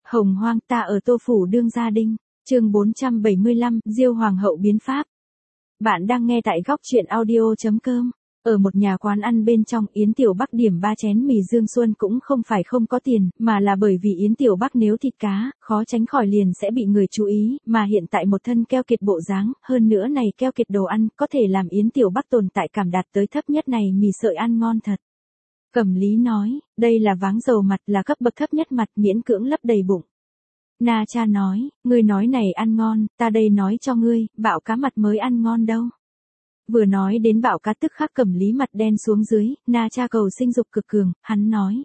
Hồng hoang ta ở Tô Phủ đương gia đinh, chương 475, Diêu Hoàng hậu biến pháp. Bạn đang nghe tại góc truyện audio.com. Ở một nhà quán ăn bên trong, Yến Tiểu Bắc điểm 3 chén mì Dương Xuân cũng không phải không có tiền, mà là bởi vì Yến Tiểu Bắc nếu thịt cá, khó tránh khỏi liền sẽ bị người chú ý, mà hiện tại một thân keo kiệt bộ dáng, hơn nữa này keo kiệt đồ ăn, có thể làm Yến Tiểu Bắc tồn tại cảm đạt tới thấp nhất này mì sợi ăn ngon thật. Cẩm Lý nói, đây là váng dầu mặt, là cấp bậc thấp nhất mặt, miễn cưỡng lấp đầy bụng. Na Cha nói, ngươi nói này ăn ngon, ta đây nói cho ngươi, bạo cá mặt mới ăn ngon đâu. Vừa nói đến bạo cá tức khắc Cẩm Lý mặt đen xuống dưới, Na Cha cầu sinh dục cực cường, hắn nói.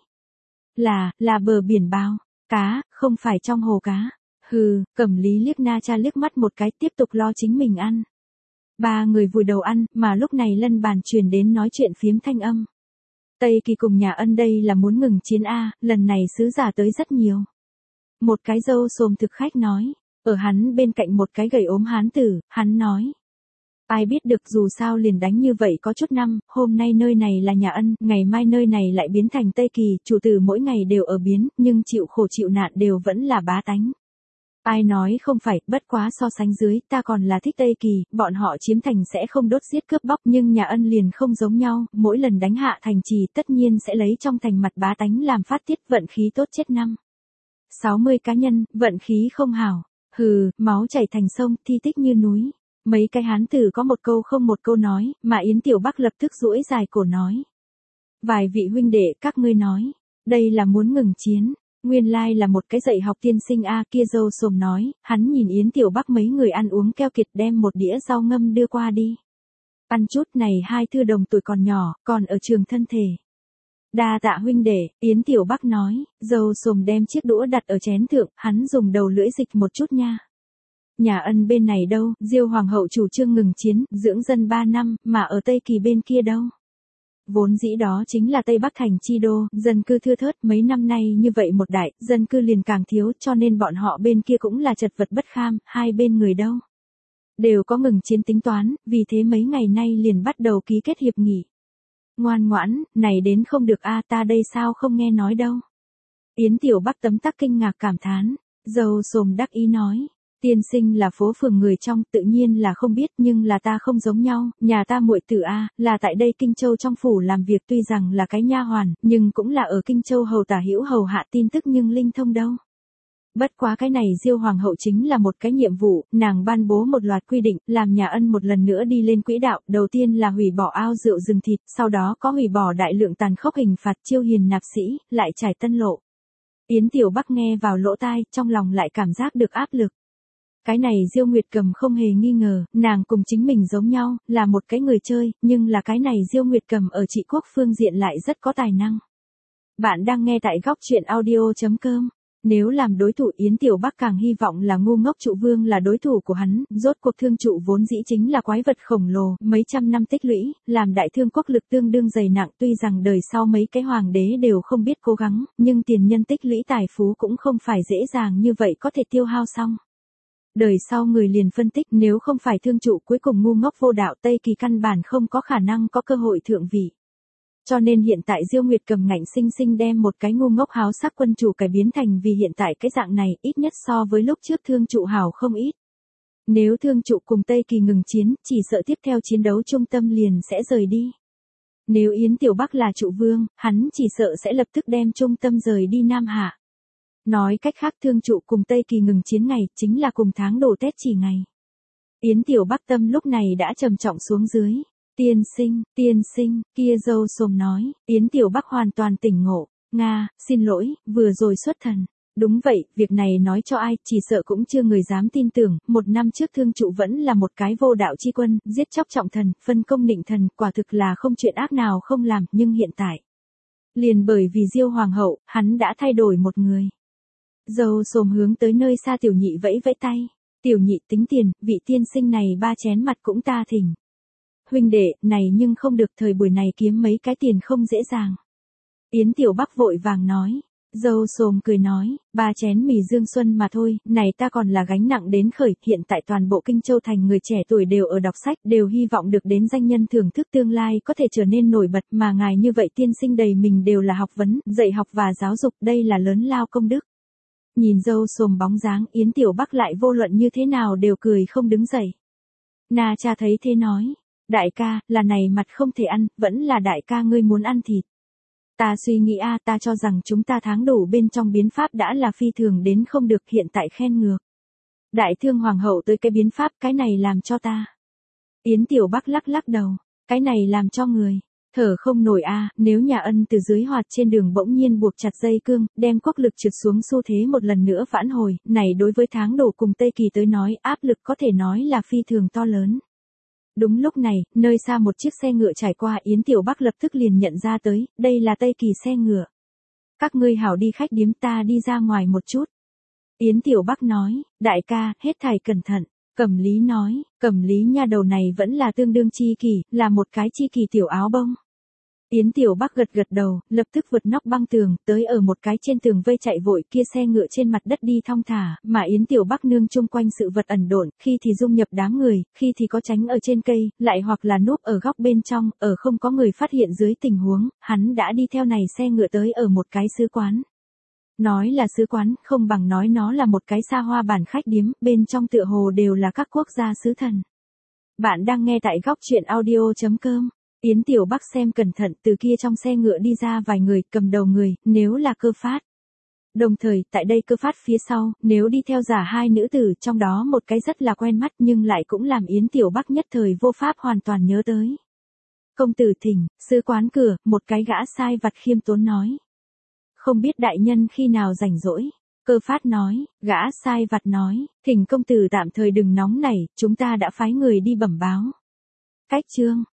Là bờ biển bao, cá, không phải trong hồ cá. Hừ, Cẩm Lý liếc Na Cha liếc mắt một cái, tiếp tục lo chính mình ăn. Ba người vùi đầu ăn, mà lúc này lân bàn truyền đến nói chuyện phiếm thanh âm. Tây Kỳ cùng nhà Ân đây là muốn ngừng chiến A, lần này sứ giả tới rất nhiều. Một cái râu xồm thực khách nói, ở hắn bên cạnh một cái gầy ốm hán tử, hắn nói. Ai biết được dù sao liền đánh như vậy có chút năm, hôm nay nơi này là nhà Ân, ngày mai nơi này lại biến thành Tây Kỳ, chủ tử mỗi ngày đều ở biến, nhưng chịu khổ chịu nạn đều vẫn là bá tánh. Ai nói không phải, bất quá so sánh dưới, ta còn là thích Tây Kỳ, bọn họ chiếm thành sẽ không đốt giết cướp bóc, nhưng nhà Ân liền không giống nhau, mỗi lần đánh hạ thành trì tất nhiên sẽ lấy trong thành mặt bá tánh làm phát tiết, vận khí tốt chết năm. 60 cá nhân, vận khí không hảo, hừ, máu chảy thành sông, thi tích như núi. Mấy cái hán tử có một câu không một câu nói, mà Yến Tiểu Bắc lập tức duỗi dài cổ nói. Vài vị huynh đệ các ngươi nói, đây là muốn ngừng chiến. Nguyên lai là một cái dạy học tiên sinh A kia dâu xồm nói, hắn nhìn Yến Tiểu Bắc mấy người ăn uống keo kiệt đem một đĩa rau ngâm đưa qua đi. Ăn chút này hai thư đồng tuổi còn nhỏ, còn ở trường thân thể. Đa tạ huynh đệ, Yến Tiểu Bắc nói, dâu xồm đem chiếc đũa đặt ở chén thượng, hắn dùng đầu lưỡi dịch một chút nha. Nhà Ân bên này đâu, Diêu Hoàng hậu chủ trương ngừng chiến, dưỡng dân 3 năm, mà ở Tây Kỳ bên kia đâu. Vốn dĩ đó chính là Tây Bắc thành chi đô, dân cư thưa thớt, mấy năm nay như vậy một đại, dân cư liền càng thiếu, cho nên bọn họ bên kia cũng là chật vật bất kham, hai bên người đâu. Đều có ngừng chiến tính toán, vì thế mấy ngày nay liền bắt đầu ký kết hiệp nghị. Ngoan ngoãn, này đến không được a, ta đây sao không nghe nói đâu. Yến Tiểu Bắc tấm tắc kinh ngạc cảm thán, dâu xồm đắc ý nói. Tiên sinh là phố phường người trong, tự nhiên là không biết, nhưng là ta không giống nhau, nhà ta muội tử A, là tại đây Kinh Châu trong phủ làm việc, tuy rằng là cái nha hoàn, nhưng cũng là ở Kinh Châu hầu tả hữu hầu hạ tin tức nhưng linh thông đâu. Bất quá cái này Diêu Hoàng hậu chính là một cái nhiệm vụ, nàng ban bố một loạt quy định, làm nhà Ân một lần nữa đi lên quỹ đạo, đầu tiên là hủy bỏ ao rượu rừng thịt, sau đó có hủy bỏ đại lượng tàn khốc hình phạt chiêu hiền nạp sĩ, lại trải tân lộ. Yến Tiểu Bắc nghe vào lỗ tai, trong lòng lại cảm giác được áp lực. Cái này Diêu Nguyệt Cầm không hề nghi ngờ, nàng cùng chính mình giống nhau, là một cái người chơi, nhưng là cái này Diêu Nguyệt Cầm ở trị quốc phương diện lại rất có tài năng. Bạn đang nghe tại góc truyện audio.com. Nếu làm đối thủ Yến Tiểu Bắc càng hy vọng là ngu ngốc trụ vương là đối thủ của hắn, rốt cuộc thương trụ vốn dĩ chính là quái vật khổng lồ, mấy trăm năm tích lũy, làm đại thương quốc lực tương đương dày nặng, tuy rằng đời sau mấy cái hoàng đế đều không biết cố gắng, nhưng tiền nhân tích lũy tài phú cũng không phải dễ dàng như vậy có thể tiêu hao xong. Đời sau người liền phân tích nếu không phải thương trụ cuối cùng ngu ngốc vô đạo Tây Kỳ căn bản không có khả năng có cơ hội thượng vị. Cho nên hiện tại Diêu Nguyệt Cầm ngạnh sinh sinh đem một cái ngu ngốc háo sắc quân chủ cải biến thành vì hiện tại cái dạng này ít nhất so với lúc trước thương trụ hảo không ít. Nếu thương trụ cùng Tây Kỳ ngừng chiến, chỉ sợ tiếp theo chiến đấu trung tâm liền sẽ rời đi. Nếu Yến Tiểu Bắc là trụ vương, hắn chỉ sợ sẽ lập tức đem trung tâm rời đi Nam Hạ. Nói cách khác thương trụ cùng Tây Kỳ ngừng chiến ngày, chính là cùng tháng đổ Tết chỉ ngày. Yến Tiểu Bắc tâm lúc này đã trầm trọng xuống dưới. Tiên sinh, kia dâu xồm nói, Yến Tiểu Bắc hoàn toàn tỉnh ngộ. Nga, xin lỗi, vừa rồi xuất thần. Đúng vậy, việc này nói cho ai, chỉ sợ cũng chưa người dám tin tưởng, một năm trước thương trụ vẫn là một cái vô đạo chi quân, giết chóc trọng thần, phân công nịnh thần, quả thực là không chuyện ác nào không làm, nhưng hiện tại. Liền bởi vì Diêu Hoàng hậu, hắn đã thay đổi một người. Dâu xồm hướng tới nơi xa tiểu nhị vẫy vẫy tay. Tiểu nhị tính tiền, vị tiên sinh này 3 chén mặt cũng ta thỉnh. Huynh đệ, này nhưng không được, thời buổi này kiếm mấy cái tiền không dễ dàng. Yến Tiểu Bắc vội vàng nói. Dâu xồm cười nói, 3 chén mì Dương Xuân mà thôi, này ta còn là gánh nặng đến khởi, hiện tại toàn bộ Kinh Châu thành người trẻ tuổi đều ở đọc sách, đều hy vọng được đến danh nhân thưởng thức tương lai có thể trở nên nổi bật, mà ngài như vậy tiên sinh đầy mình đều là học vấn, dạy học và giáo dục, đây là lớn lao công đức. Nhìn dâu xồm bóng dáng Yến Tiểu Bắc lại vô luận như thế nào đều cười không đứng dậy. Na Cha thấy thế nói, đại ca, là này mặt không thể ăn, vẫn là đại ca ngươi muốn ăn thịt. Ta suy nghĩ ta cho rằng chúng ta tháng đủ bên trong biến pháp đã là phi thường đến không được, hiện tại khen ngược. Đại thương hoàng hậu tới cái biến pháp, cái này làm cho ta. Yến Tiểu Bắc lắc lắc đầu, cái này làm cho người thở không nổi nếu nhà Ân từ dưới hoạt trên đường bỗng nhiên buộc chặt dây cương, đem quốc lực trượt xuống xu thế một lần nữa vãn hồi, này đối với tháng đổ cùng Tây Kỳ tới nói áp lực có thể nói là phi thường to lớn. Đúng lúc này, nơi xa một chiếc xe ngựa trải qua, Yến Tiểu Bắc lập tức liền nhận ra tới, đây là Tây Kỳ xe ngựa. Các ngươi hảo đi khách điếm, ta đi ra ngoài một chút. Yến Tiểu Bắc nói, đại ca, hết thảy cẩn thận. Cẩm Lý nói, Cẩm Lý nha đầu này vẫn là tương đương chi kỷ, là một cái chi kỷ tiểu áo bông. Yến Tiểu Bắc gật gật đầu, lập tức vượt nóc băng tường, tới ở một cái trên tường vây chạy vội, kia xe ngựa trên mặt đất đi thong thả, mà Yến Tiểu Bắc nương chung quanh sự vật ẩn độn, khi thì dung nhập đám người, khi thì có tránh ở trên cây, lại hoặc là núp ở góc bên trong, ở không có người phát hiện dưới tình huống, hắn đã đi theo này xe ngựa tới ở một cái sứ quán. Nói là sứ quán, không bằng nói nó là một cái xa hoa bản khách điếm, bên trong tựa hồ đều là các quốc gia sứ thần. Bạn đang nghe tại góc truyện audio.com. Yến Tiểu Bắc xem cẩn thận, từ kia trong xe ngựa đi ra vài người, cầm đầu người, nếu là Cơ Phát. Đồng thời, tại đây Cơ Phát phía sau, nếu đi theo giả hai nữ tử, trong đó một cái rất là quen mắt nhưng lại cũng làm Yến Tiểu Bắc nhất thời vô pháp hoàn toàn nhớ tới. Công tử thỉnh, sứ quán cửa, một cái gã sai vặt khiêm tốn nói. Không biết đại nhân khi nào rảnh rỗi. Cơ Phát nói, gã sai vặt nói, thỉnh công tử tạm thời đừng nóng nảy, chúng ta đã phái người đi bẩm báo. Cách chương